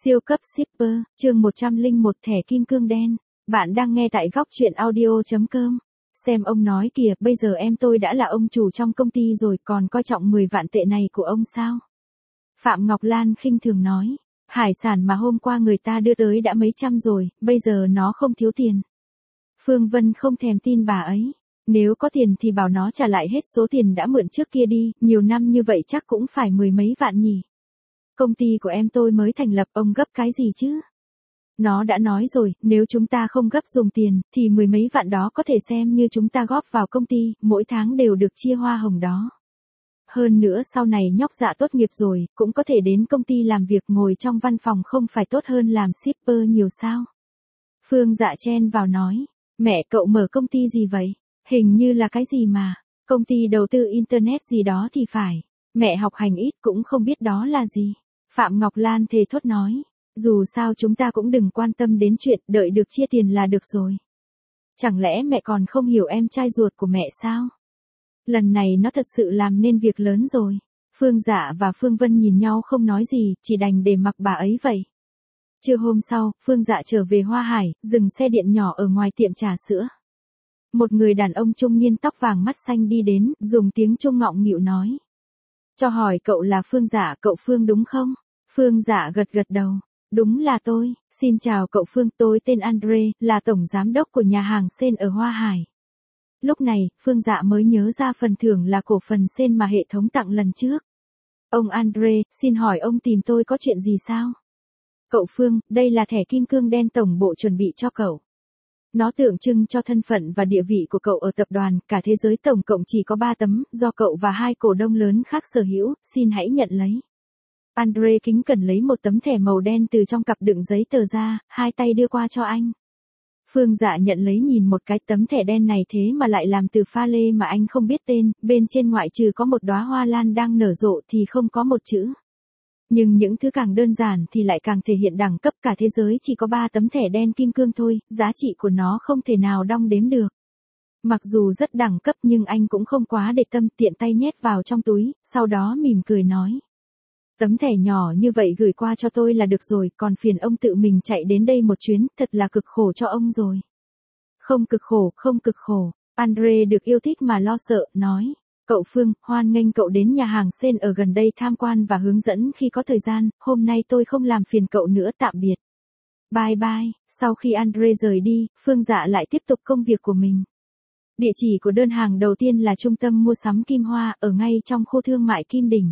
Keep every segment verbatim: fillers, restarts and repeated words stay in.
Siêu cấp shipper, chương một trăm lẻ một thẻ kim cương đen. Bạn đang nghe tại góc truyện audio chấm com. Xem ông nói kìa, bây giờ em tôi đã là ông chủ trong công ty rồi, còn coi trọng mười vạn tệ này của ông sao? Phạm Ngọc Lan khinh thường nói. Hải sản mà hôm qua người ta đưa tới đã mấy trăm rồi, bây giờ nó không thiếu tiền. Phương Vân không thèm tin bà ấy. Nếu có tiền thì bảo nó trả lại hết số tiền đã mượn trước kia đi, nhiều năm như vậy chắc cũng phải mười mấy vạn nhỉ. Công ty của em tôi mới thành lập, ông gấp cái gì chứ? Nó đã nói rồi, nếu chúng ta không gấp dùng tiền, thì mười mấy vạn đó có thể xem như chúng ta góp vào công ty, mỗi tháng đều được chia hoa hồng đó. Hơn nữa sau này nhóc dạ tốt nghiệp rồi, cũng có thể đến công ty làm việc, ngồi trong văn phòng không phải tốt hơn làm shipper nhiều sao? Phương Dạ chen vào nói, mẹ cậu mở công ty gì vậy? Hình như là cái gì mà, công ty đầu tư internet gì đó thì phải. Mẹ học hành ít cũng không biết đó là gì. Phạm Ngọc Lan thề thốt nói, dù sao chúng ta cũng đừng quan tâm đến chuyện, đợi được chia tiền là được rồi. Chẳng lẽ mẹ còn không hiểu em trai ruột của mẹ sao? Lần này nó thật sự làm nên việc lớn rồi. Phương Dạ và Phương Vân nhìn nhau không nói gì, chỉ đành để mặc bà ấy vậy. Trưa hôm sau, Phương Dạ trở về Hoa Hải, dừng xe điện nhỏ ở ngoài tiệm trà sữa. Một người đàn ông trung niên tóc vàng mắt xanh đi đến, dùng tiếng Trung ngọng nghịu nói. Cho hỏi cậu là Phương Dạ, cậu Phương đúng không? Phương Dạ gật gật đầu. Đúng là tôi, xin chào cậu Phương, tôi tên Andre, là tổng giám đốc của nhà hàng Sen ở Hoa Hải. Lúc này, Phương Dạ mới nhớ ra phần thưởng là cổ phần Sen mà hệ thống tặng lần trước. Ông Andre, xin hỏi ông tìm tôi có chuyện gì sao? Cậu Phương, đây là thẻ kim cương đen tổng bộ chuẩn bị cho cậu. Nó tượng trưng cho thân phận và địa vị của cậu ở tập đoàn, cả thế giới tổng cộng chỉ có ba tấm, do cậu và hai cổ đông lớn khác sở hữu, xin hãy nhận lấy. Andre kính cẩn lấy một tấm thẻ màu đen từ trong cặp đựng giấy tờ ra, hai tay đưa qua cho anh. Phương Dạ nhận lấy nhìn một cái, tấm thẻ đen này thế mà lại làm từ pha lê mà anh không biết tên, bên trên ngoại trừ có một đóa hoa lan đang nở rộ thì không có một chữ. Nhưng những thứ càng đơn giản thì lại càng thể hiện đẳng cấp, cả thế giới chỉ có ba tấm thẻ đen kim cương thôi, giá trị của nó không thể nào đong đếm được. Mặc dù rất đẳng cấp nhưng anh cũng không quá để tâm, tiện tay nhét vào trong túi, sau đó mỉm cười nói. Tấm thẻ nhỏ như vậy gửi qua cho tôi là được rồi, còn phiền ông tự mình chạy đến đây một chuyến, thật là cực khổ cho ông rồi. Không cực khổ, không cực khổ, Andre được yêu thích mà lo sợ, nói. Cậu Phương, hoan nghênh cậu đến nhà hàng Sen ở gần đây tham quan và hướng dẫn khi có thời gian, hôm nay tôi không làm phiền cậu nữa, tạm biệt. Bye bye, sau khi Andre rời đi, Phương Dạ lại tiếp tục công việc của mình. Địa chỉ của đơn hàng đầu tiên là trung tâm mua sắm Kim Hoa, ở ngay trong khu thương mại Kim Đỉnh.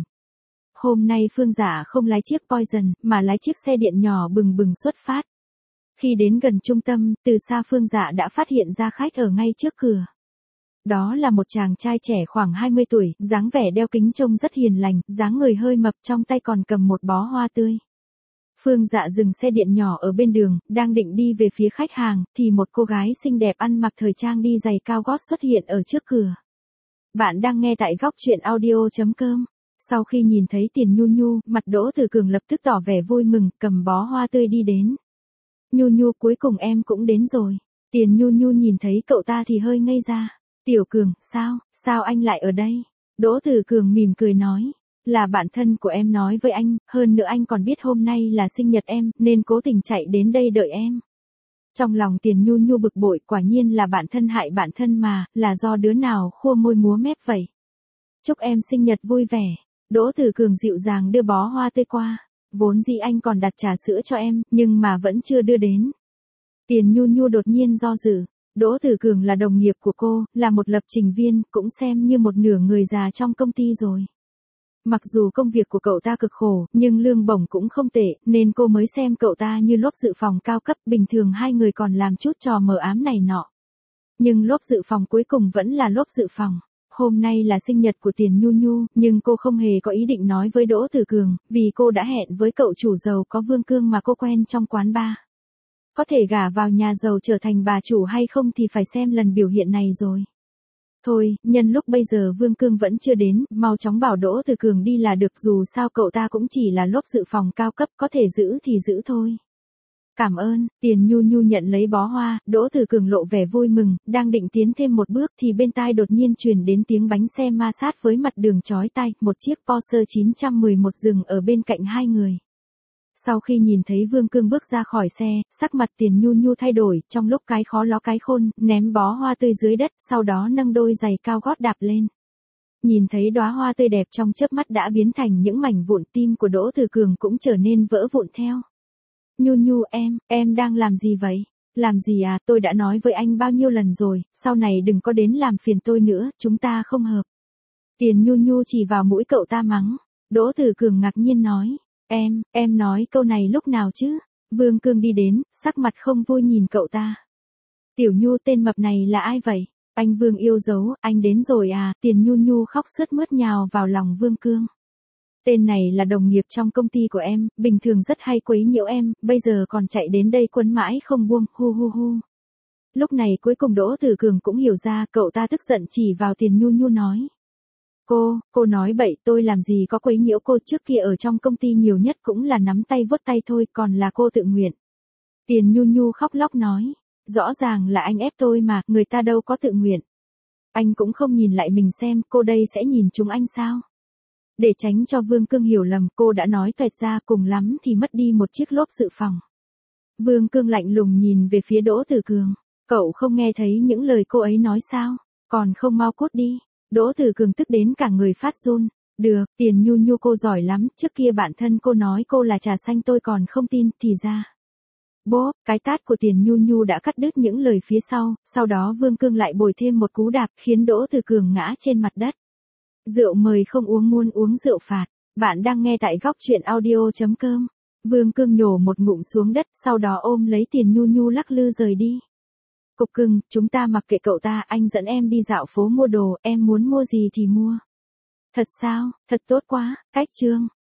Hôm nay Phương Dạ không lái chiếc Poison, mà lái chiếc xe điện nhỏ bừng bừng xuất phát. Khi đến gần trung tâm, từ xa Phương Dạ đã phát hiện ra khách ở ngay trước cửa. Đó là một chàng trai trẻ khoảng hai mươi tuổi, dáng vẻ đeo kính trông rất hiền lành, dáng người hơi mập, trong tay còn cầm một bó hoa tươi. Phương Dạ dừng xe điện nhỏ ở bên đường, đang định đi về phía khách hàng, thì một cô gái xinh đẹp ăn mặc thời trang đi giày cao gót xuất hiện ở trước cửa. Bạn đang nghe tại góc truyện audio chấm com. Sau khi nhìn thấy Tiền Nhu Nhu, mặt Đỗ Tử Cường lập tức tỏ vẻ vui mừng, cầm bó hoa tươi đi đến. Nhu Nhu, cuối cùng em cũng đến rồi. Tiền Nhu Nhu nhìn thấy cậu ta thì hơi ngây ra. Tiểu Cường, sao, sao anh lại ở đây? Đỗ Tử Cường mỉm cười nói, là bạn thân của em nói với anh, hơn nữa anh còn biết hôm nay là sinh nhật em, nên cố tình chạy đến đây đợi em. Trong lòng Tiền Nhu Nhu bực bội, quả nhiên là bạn thân hại bạn thân mà, là do đứa nào khua môi múa mép vậy? Chúc em sinh nhật vui vẻ. Đỗ Tử Cường dịu dàng đưa bó hoa tươi qua, vốn dĩ anh còn đặt trà sữa cho em, nhưng mà vẫn chưa đưa đến. Tiền Nhu Nhu đột nhiên do dự. Đỗ Tử Cường là đồng nghiệp của cô, là một lập trình viên, cũng xem như một nửa người già trong công ty rồi. Mặc dù công việc của cậu ta cực khổ, nhưng lương bổng cũng không tệ, nên cô mới xem cậu ta như lốp dự phòng cao cấp, bình thường hai người còn làm chút trò mờ ám này nọ. Nhưng lốp dự phòng cuối cùng vẫn là lốp dự phòng. Hôm nay là sinh nhật của Tiền Nhu Nhu, nhưng cô không hề có ý định nói với Đỗ Tử Cường, vì cô đã hẹn với cậu chủ giàu có Vương Cương mà cô quen trong quán bar. Có thể gả vào nhà giàu trở thành bà chủ hay không thì phải xem lần biểu hiện này rồi. Thôi, nhân lúc bây giờ Vương Cương vẫn chưa đến, mau chóng bảo Đỗ Tử Cường đi là được, dù sao cậu ta cũng chỉ là lốp dự phòng cao cấp, có thể giữ thì giữ thôi. Cảm ơn, Tiền Nhu Nhu nhận lấy bó hoa, Đỗ Tử Cường lộ vẻ vui mừng, đang định tiến thêm một bước thì bên tai đột nhiên truyền đến tiếng bánh xe ma sát với mặt đường chói tai, một chiếc Porsche chín một một dừng ở bên cạnh hai người. Sau khi nhìn thấy Vương Cương bước ra khỏi xe, sắc mặt Tiền Nhu Nhu thay đổi, trong lúc cái khó ló cái khôn, ném bó hoa tươi dưới đất, sau đó nâng đôi giày cao gót đạp lên. Nhìn thấy đóa hoa tươi đẹp trong chớp mắt đã biến thành những mảnh vụn, tim của Đỗ Từ Cường cũng trở nên vỡ vụn theo. Nhu Nhu em, em đang làm gì vậy? Làm gì à, tôi đã nói với anh bao nhiêu lần rồi, sau này đừng có đến làm phiền tôi nữa, chúng ta không hợp. Tiền Nhu Nhu chỉ vào mũi cậu ta mắng. Đỗ Từ Cường ngạc nhiên nói. Em, em nói câu này lúc nào chứ? Vương Cương đi đến, sắc mặt không vui nhìn cậu ta. Tiểu Nhu, tên mập này là ai vậy? Anh Vương yêu dấu, anh đến rồi à? Tiền Nhu Nhu khóc sướt mướt nhào vào lòng Vương Cương. Tên này là đồng nghiệp trong công ty của em, bình thường rất hay quấy nhiễu em, bây giờ còn chạy đến đây quấn mãi không buông, hu hu hu. Lúc này cuối cùng Đỗ Từ Cường cũng hiểu ra, cậu ta tức giận chỉ vào Tiền Nhu Nhu nói. Cô, cô nói bậy, tôi làm gì có quấy nhiễu cô, trước kia ở trong công ty nhiều nhất cũng là nắm tay vuốt tay thôi, còn là cô tự nguyện. Tiền Nhu Nhu khóc lóc nói, rõ ràng là anh ép tôi mà, người ta đâu có tự nguyện. Anh cũng không nhìn lại mình xem, cô đây sẽ nhìn chúng anh sao? Để tránh cho Vương Cương hiểu lầm, cô đã nói toẹt ra, cùng lắm thì mất đi một chiếc lốp dự phòng. Vương Cương lạnh lùng nhìn về phía Đỗ Từ Cường, cậu không nghe thấy những lời cô ấy nói sao, còn không mau cút đi. Đỗ Từ Cường tức đến cả người phát run. Được, Tiền Nhu Nhu cô giỏi lắm, trước kia bạn thân cô nói cô là trà xanh tôi còn không tin, thì ra. Bố, cái tát của Tiền Nhu Nhu đã cắt đứt những lời phía sau, sau đó Vương Cương lại bồi thêm một cú đạp khiến Đỗ Từ Cường ngã trên mặt đất. Rượu mời không uống muốn uống rượu phạt. Bạn đang nghe tại góc truyện audio chấm com. Vương Cương nhổ một ngụm xuống đất, sau đó ôm lấy Tiền Nhu Nhu lắc lư rời đi. Cục cưng, chúng ta mặc kệ cậu ta, anh dẫn em đi dạo phố mua đồ, em muốn mua gì thì mua. Thật sao, thật tốt quá, cách chương.